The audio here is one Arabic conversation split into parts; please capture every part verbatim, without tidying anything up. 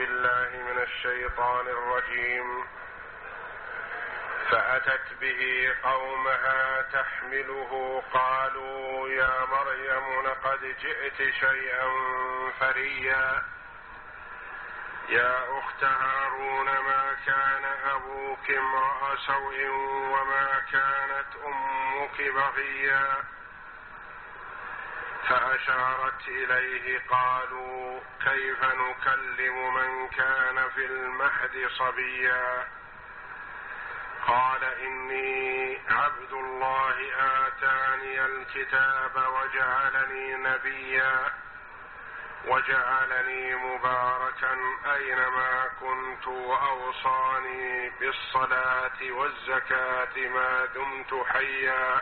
بالله من الشيطان الرجيم. فأتت به قومها تحمله قالوا يا مريم لقد جئت شيئا فريا يا أخت هارون ما كان أبوك امرأ سوء وما كانت أمك بغيا. فأشارت إليه قالوا كيف نكلم من كان في المهد صبيا. قال إني عبد الله آتاني الكتاب وجعلني نبيا وجعلني مباركا أينما كنت وأوصاني بالصلاة والزكاة ما دمت حيا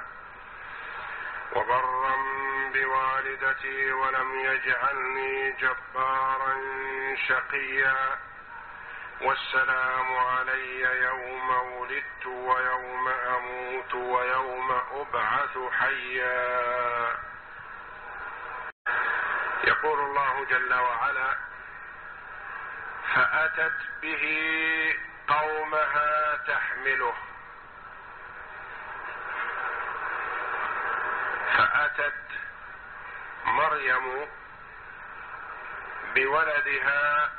وبرا بوالدتي ولم يجعلني جبارا شقيا والسلام علي يوم ولدت ويوم أموت ويوم أبعث حيا. يقول الله جل وعلا فأتت به قومها تحمله. فأتت مريم بولدها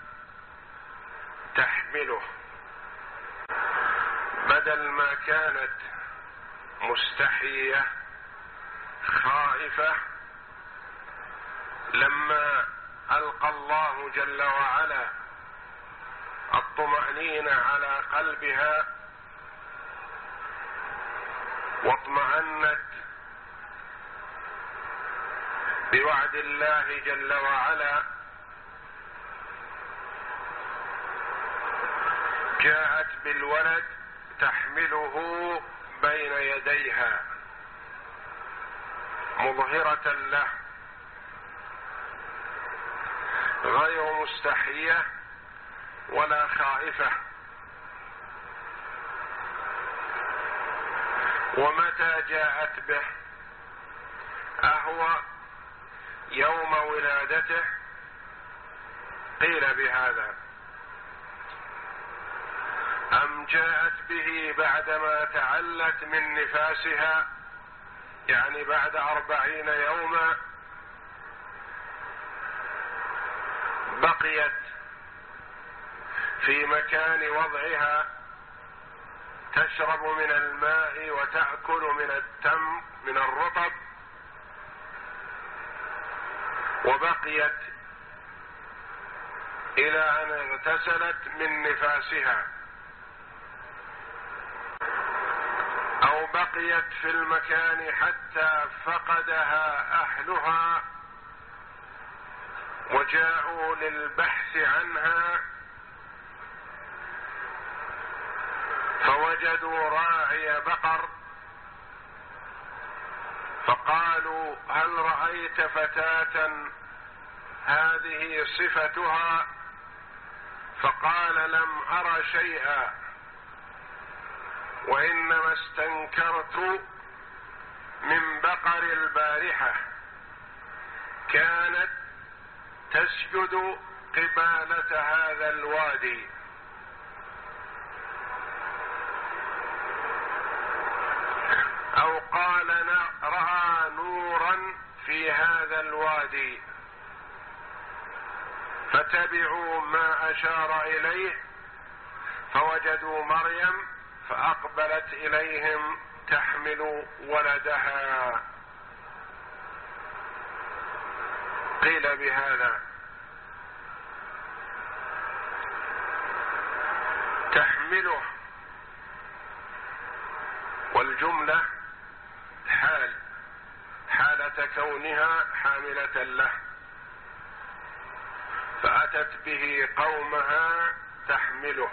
تحمله، بدل ما كانت مستحية خائفة لما ألقى الله جل وعلا الطمأنينة على قلبها واطمأنت بوعد الله جل وعلا، جاءت بالولد تحمله بين يديها مظهرة له، غير مستحية ولا خائفة. ومتى جاءت به؟ أهو يوم ولادته؟ قيل بهذا. أم جاءت به بعدما تعلت من نفاسها، يعني بعد أربعين يوما بقيت في مكان وضعها تشرب من الماء وتأكل من التمر من الرطب، وبقيت إلى أن اغتسلت من نفاسها، أو بقيت في المكان حتى فقدها أهلها وجاءوا للبحث عنها فوجدوا راعي بقر فقالوا هل رأيت فتاة هذه صفتها؟ فقال لم أر شيئا وإنما استنكرت من بقر البارحة كانت تسجد قبالة هذا الوادي. أو قال رأى نورا في هذا الوادي فتبعوا ما أشار إليه فوجدوا مريم فأقبلت إليهم تحمل ولدها. قيل بهذا. تحمله والجملة حال حالة كونها حاملة له. فأتت به قومها تحمله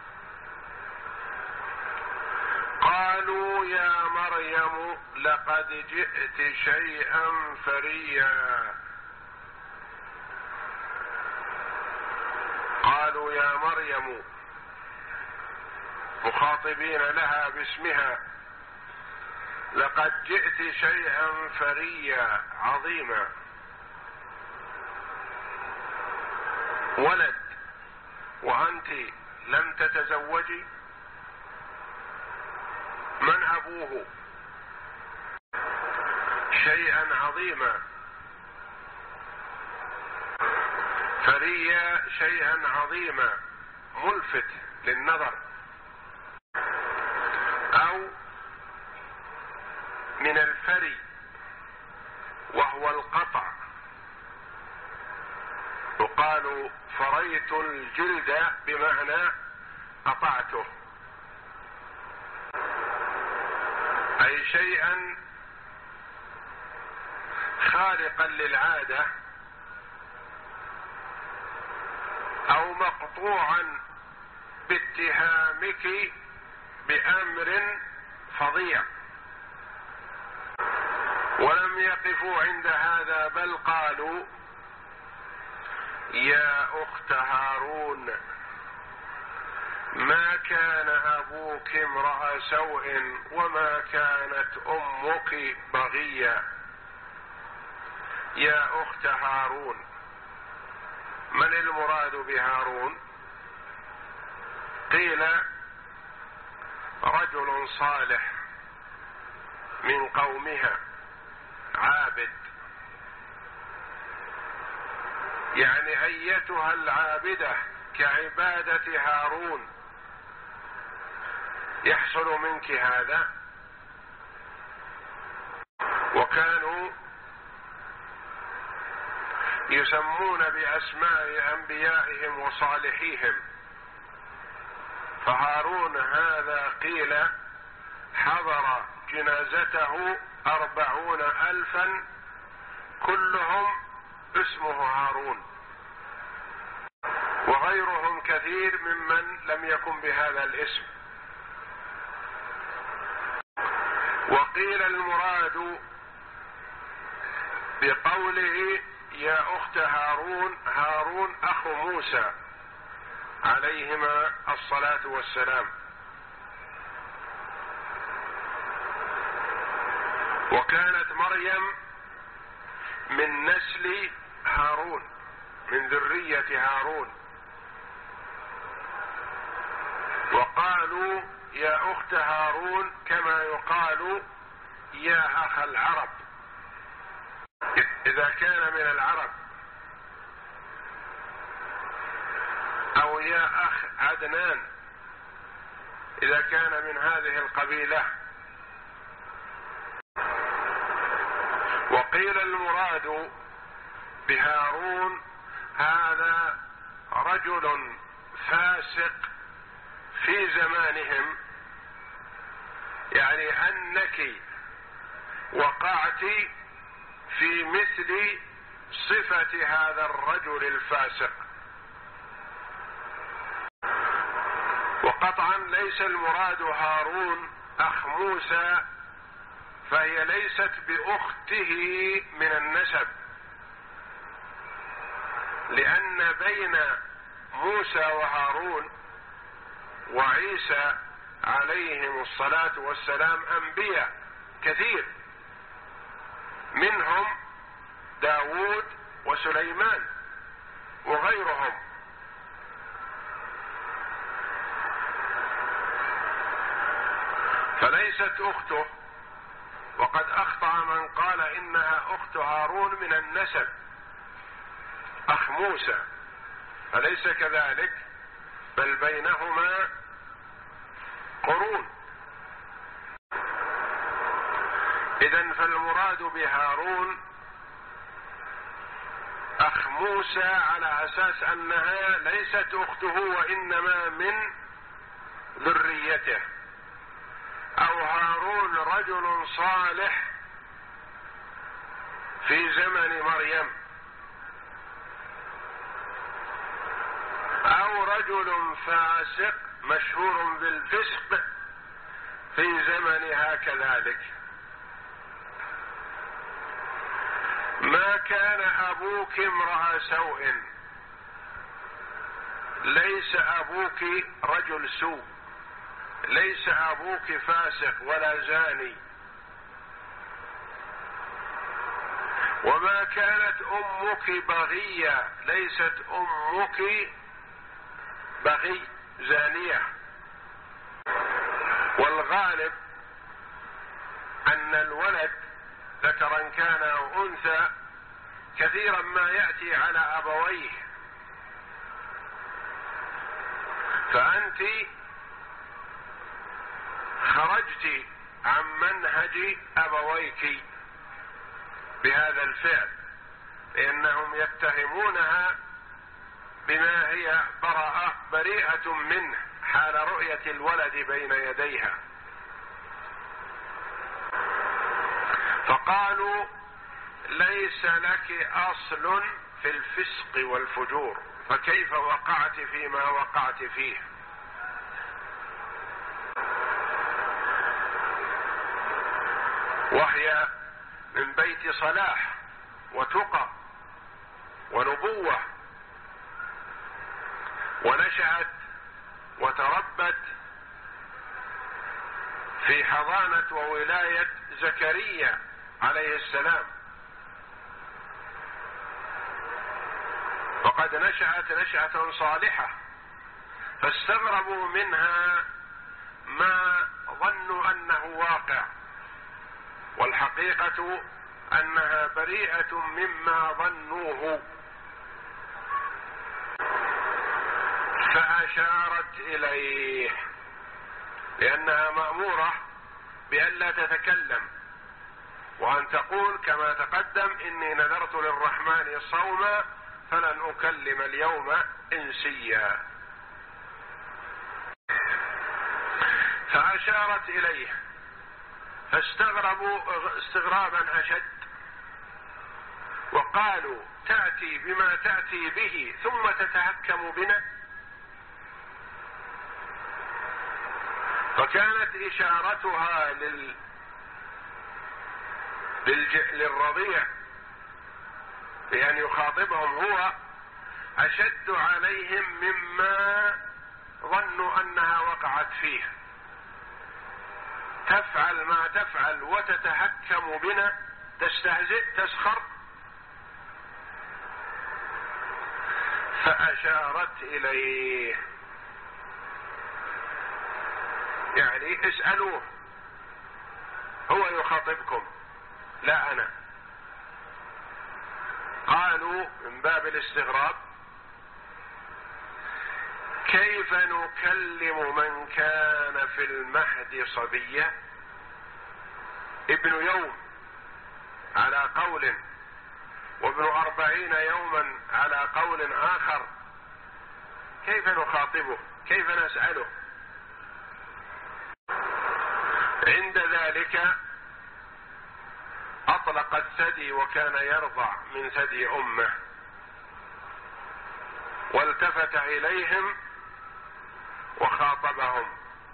قالوا يا مريم لقد جئت شيئا فريا. قالوا يا مريم مخاطبين لها باسمها لقد جئت شيئا فريا عظيما. ولد وأنت لم تتزوجي؟ من أبوه؟ شيئا عظيما، فري شيئا عظيما ملفت للنظر. أو من الفري وهو القطع، يقال فريت الجلد بمعنى قطعته، أي شيئا خارقا للعادة أو مقطوعا باتهامك بأمر فظيع. ولم يقفوا عند هذا، بل قالوا يا أخت هارون ما كان أبوك امرأ سوء وما كانت أمك بغيا. يا أخت هارون، من المراد بهارون؟ قيل رجل صالح من قومها عابد، يعني أيتها العابدة كعبادة هارون يحصل منك هذا. وكانوا يسمون بأسماء أنبيائهم وصالحيهم، فهارون هذا قيل حضر جنازته أربعون ألفا كلهم اسمه هارون، وغيرهم كثير ممن لم يكن بهذا الاسم. وقيل المراد بقوله يا أخت هارون، هارون أخو موسى عليهما الصلاة والسلام. وكانت مريم من نسل هارون، من ذرية هارون. وقالوا يا أخت هارون كما يقال يا أخ العرب إذا كان من العرب، أو يا أخ عدنان إذا كان من هذه القبيلة. وقيل المراد بهارون هذا رجل فاسق في زمانهم، يعني أنك وقعت في مثل صفة هذا الرجل الفاسق. وقطعا ليس المراد هارون أخ موسى، فهي ليست بأخته من النسب، لأن بين موسى وهارون وعيسى عليهم الصلاة والسلام أنبياء كثير، منهم داود وسليمان وغيرهم. فليست أخته، وقد أخطأ من قال إنها أخت هارون من النسب أخ موسى، فليس كذلك، بل بينهما قرون. إذن فالمراد بهارون أخ موسى على أساس أنها ليست أخته وإنما من ذريته. أو هارون رجل صالح في زمن مريم، أو رجل فاسق مشهور بالفسق في زمنها كذلك. ما كان أبوك امرأ سوء، ليس أبوك رجل سوء، ليس أبوك فاسق ولا زاني. وما كانت أمك بغية، ليست أمك بغي زانية. والغالب أن الولد ذكرا كان أو أنثى كثيرا ما يأتي على أبويه، فأنت خرجت عن منهج أبويك بهذا الفعل، لأنهم يتهمونها بما هي براءة بريئة منه حال رؤية الولد بين يديها، فقالوا ليس لك أصل في الفسق والفجور، فكيف وقعت فيما وقعت فيه؟ وهي من بيت صلاح وتقى ونبوة، ونشأت وتربت في حضانة وولاية زكريا عليه السلام، وقد نشأت نشأة صالحة، فاستغربوا منها ما ظنوا أنه واقع، والحقيقة أنها بريئة مما ظنوه. فأشارت إليه، لأنها مأمورة بألا تتكلم وأن تقول كما تقدم: إني نذرت للرحمن صوما فلن أكلم اليوم إنسيا. فأشارت إليه، فاستغربوا استغرابا أشد، وقالوا: تأتي بما تأتي به ثم تتحكم بنا؟ فكانت إشارتها لل... للج... للرضيع بأن يخاطبهم هو أشد عليهم مما ظنوا أنها وقعت فيه. تفعل ما تفعل وتتحكم بنا، تستهزئ، تسخر. فأشارت إليه، يعني اسألوه، هو يخاطبكم لا أنا. قالوا من باب الاستغراب: كيف نكلم من كان في المهد صبيا؟ ابن يوم على قول، وابن أربعين يوما على قول آخر، كيف نخاطبه؟ كيف نسأله؟ عند ذلك أطلق الثدي، وكان يرضع من ثدي أمه، والتفت إليهم وخاطبهم،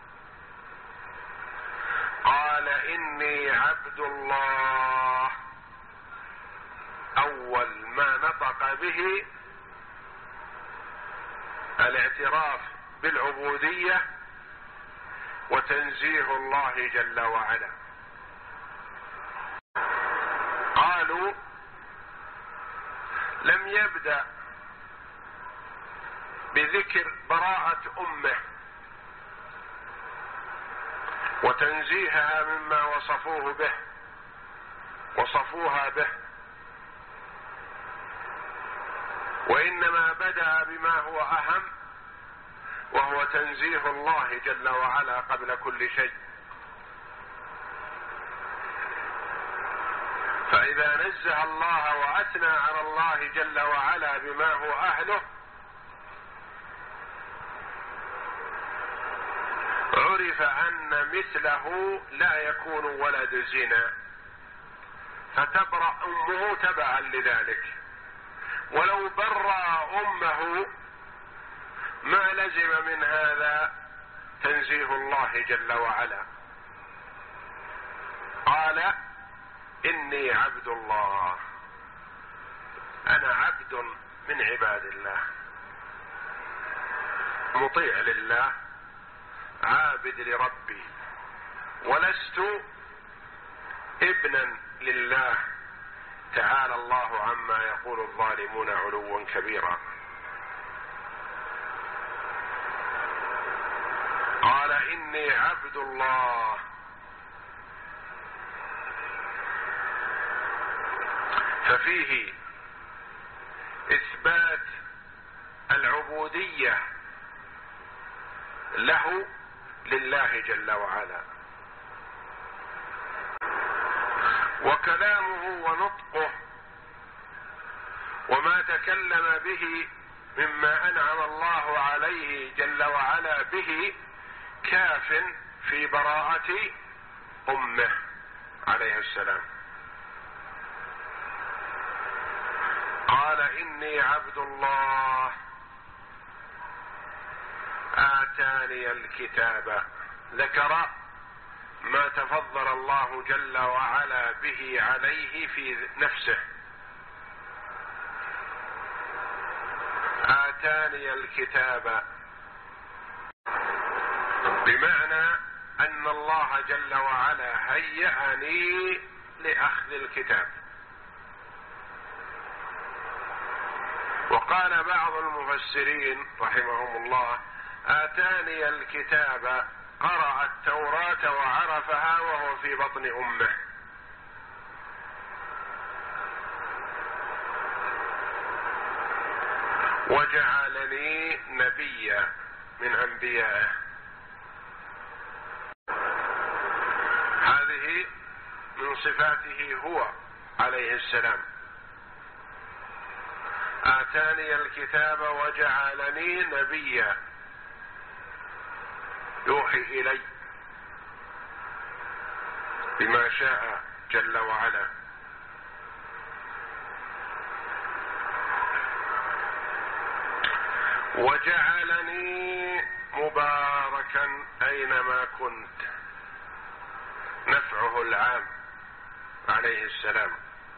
قال: إني عبد الله. أول ما نطق به الاعتراف بالعبودية وتنزيه الله جل وعلا. قالوا: لم يبدأ بذكر براءة أمه وتنزيهها مما وصفوه به وصفوها به، وإنما بدأ بما هو أهم، وهو تنزيه الله جل وعلا قبل كل شيء. فإذا نزه الله وأثنى على الله جل وعلا بما هو أهله، عرف أن مثله لا يكون ولد زنا، فتبرأ أمه تبعا لذلك. ولو برأ أمه ما لزم من هذا تنزيه الله جل وعلا. قال: إني عبد الله، أنا عبد من عباد الله، مطيع لله، عابد لربي، ولست ابنا لله، تعالى الله عما يقول الظالمون علوا كبيرا. إني عبد الله. ففيه إثبات العبودية له لله جل وعلا، وكلامه ونطقه وما تكلم به مما أنعم الله عليه جل وعلا به كاف في براءة أمه عليه السلام. قال إني عبد الله آتاني الكتاب، ذكر ما تفضل الله جل وعلا به عليه في نفسه. آتاني الكتاب بمعنى أن الله جل وعلا هيأني لأخذ الكتاب. وقال بعض المفسرين رحمهم الله: آتاني الكتاب قرأ التوراة وعرفها وهو في بطن أمه. وجعلني نبيا من أنبيائه. هذه من صفاته هو عليه السلام. آتاني الكتاب وجعلني نبيا، يوحي إلي بما شاء جل وعلا. وجعلني مباركا أينما كنت، نفعه العام عليه السلام.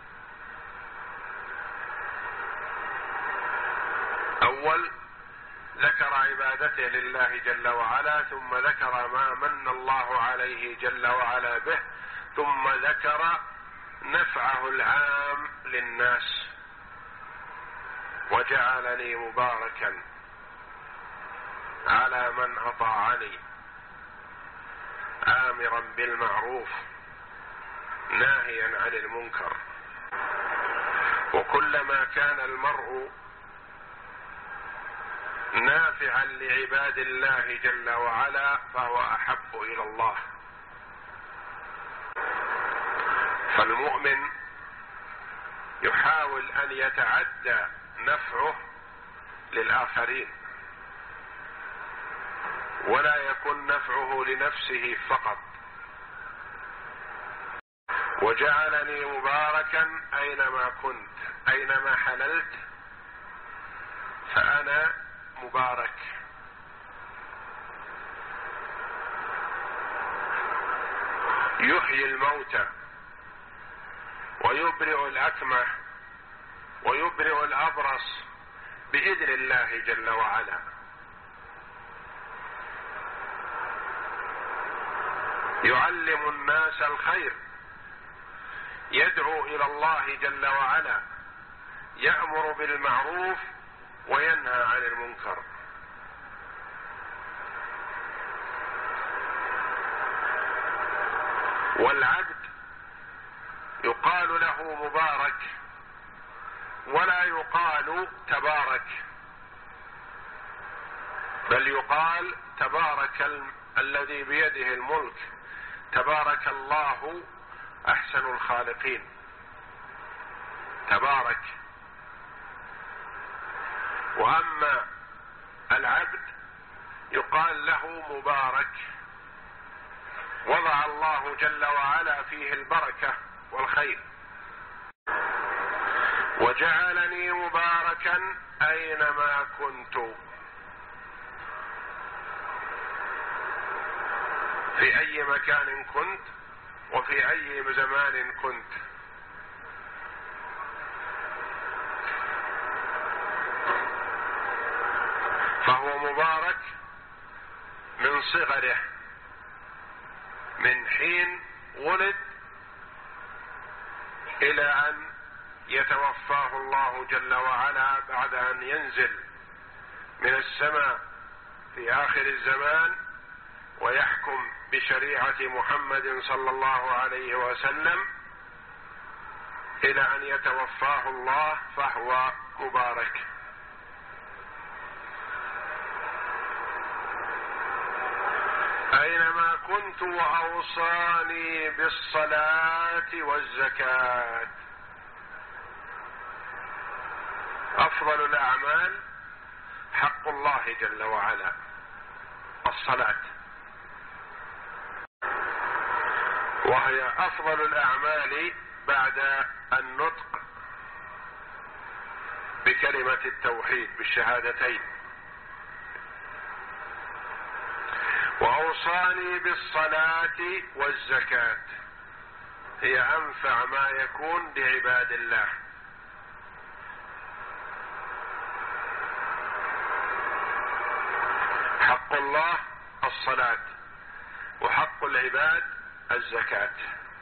أول ذكر عبادته لله جل وعلا، ثم ذكر ما من الله عليه جل وعلا به، ثم ذكر نفعه العام للناس. وجعلني مباركا على من أطاعني، آمرا بالمعروف ناهيا عن المنكر. وكلما كان المرء نافعا لعباد الله جل وعلا فهو أحب إلى الله. فالمؤمن يحاول أن يتعدى نفعه للآخرين، ولا يكون نفعه لنفسه فقط. وجعلني مباركا أينما كنت، أينما حللت فأنا مبارك. يحيي الموتى ويبرئ الأكمه ويبرئ الأبرص بإذن الله جل وعلا. يعلم الناس الخير، يدعو إلى الله جل وعلا، يأمر بالمعروف وينهى عن المنكر. والعبد يقال له مبارك ولا يقال تبارك، بل يقال تبارك ال... الذي بيده الملك، تبارك الله أحسن الخالقين. تبارك. وأما العبد يقال له مبارك، وضع الله جل وعلا فيه البركة والخير. وجعلني مباركا أينما كنت، في أي مكان كنت وفي أي زمان كنت. فهو مبارك من صغره، من حين ولد إلى أن يتوفاه الله جل وعلا بعد أن ينزل من السماء في آخر الزمان ويحكم بشريعة محمد صلى الله عليه وسلم إلى أن يتوفاه الله فهو مبارك. أينما كنت وأوصاني بالصلاة والزكاة. أفضل الأعمال حق الله جل وعلا الصلاة، وهي أفضل الأعمال بعد النطق بكلمة التوحيد بالشهادتين. وأوصاني بالصلاة والزكاة، هي أنفع ما يكون لعباد الله. حق الله الصلاة، وحق العباد الزكاة.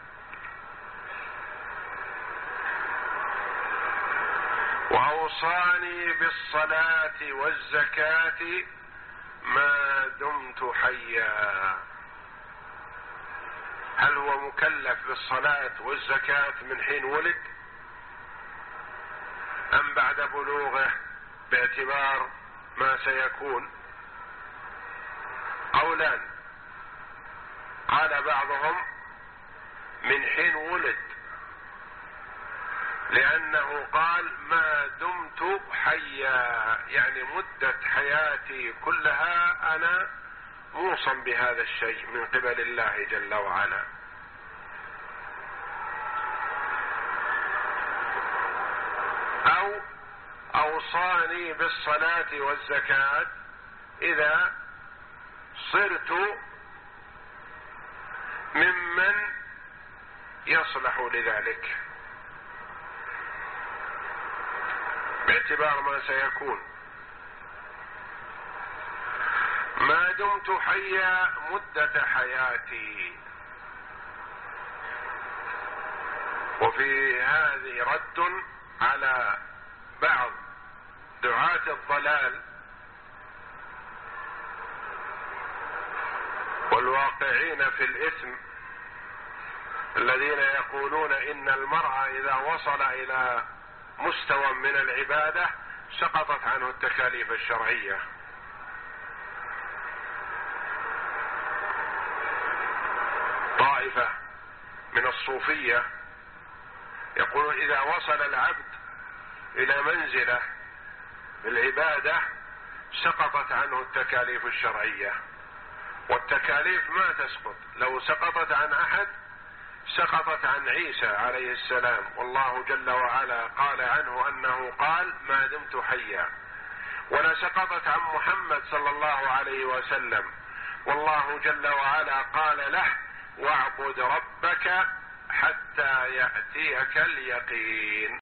وأوصاني بالصلاة والزكاة ما دمت حيا. هل هو مكلف بالصلاة والزكاة من حين ولد أم بعد بلوغه باعتبار ما سيكون؟ قولان. قال بعضهم من حين ولد، لأنه قال ما دمت حيا، يعني مدة حياتي كلها أنا موصى بهذا الشيء من قبل الله جل وعلا. أو أوصاني بالصلاة والزكاة إذا صرت ممن يصلح لذلك باعتبار ما سيكون. ما دمت حيا مدة حياتي. وفي هذه رد على بعض دعاة الضلال والواقعين في الإثم الذين يقولون إن المرء إذا وصل إلى مستوى من العبادة سقطت عنه التكاليف الشرعية. طائفة من الصوفية يقولون إذا وصل العبد إلى منزلة بالعبادة سقطت عنه التكاليف الشرعية. والتكاليف ما تسقط، لو سقطت عن أحد سقطت عن عيسى عليه السلام، والله جل وعلا قال عنه أنه قال ما دمت حيا. ولا سقطت عن محمد صلى الله عليه وسلم، والله جل وعلا قال له واعبد ربك حتى يأتيك اليقين.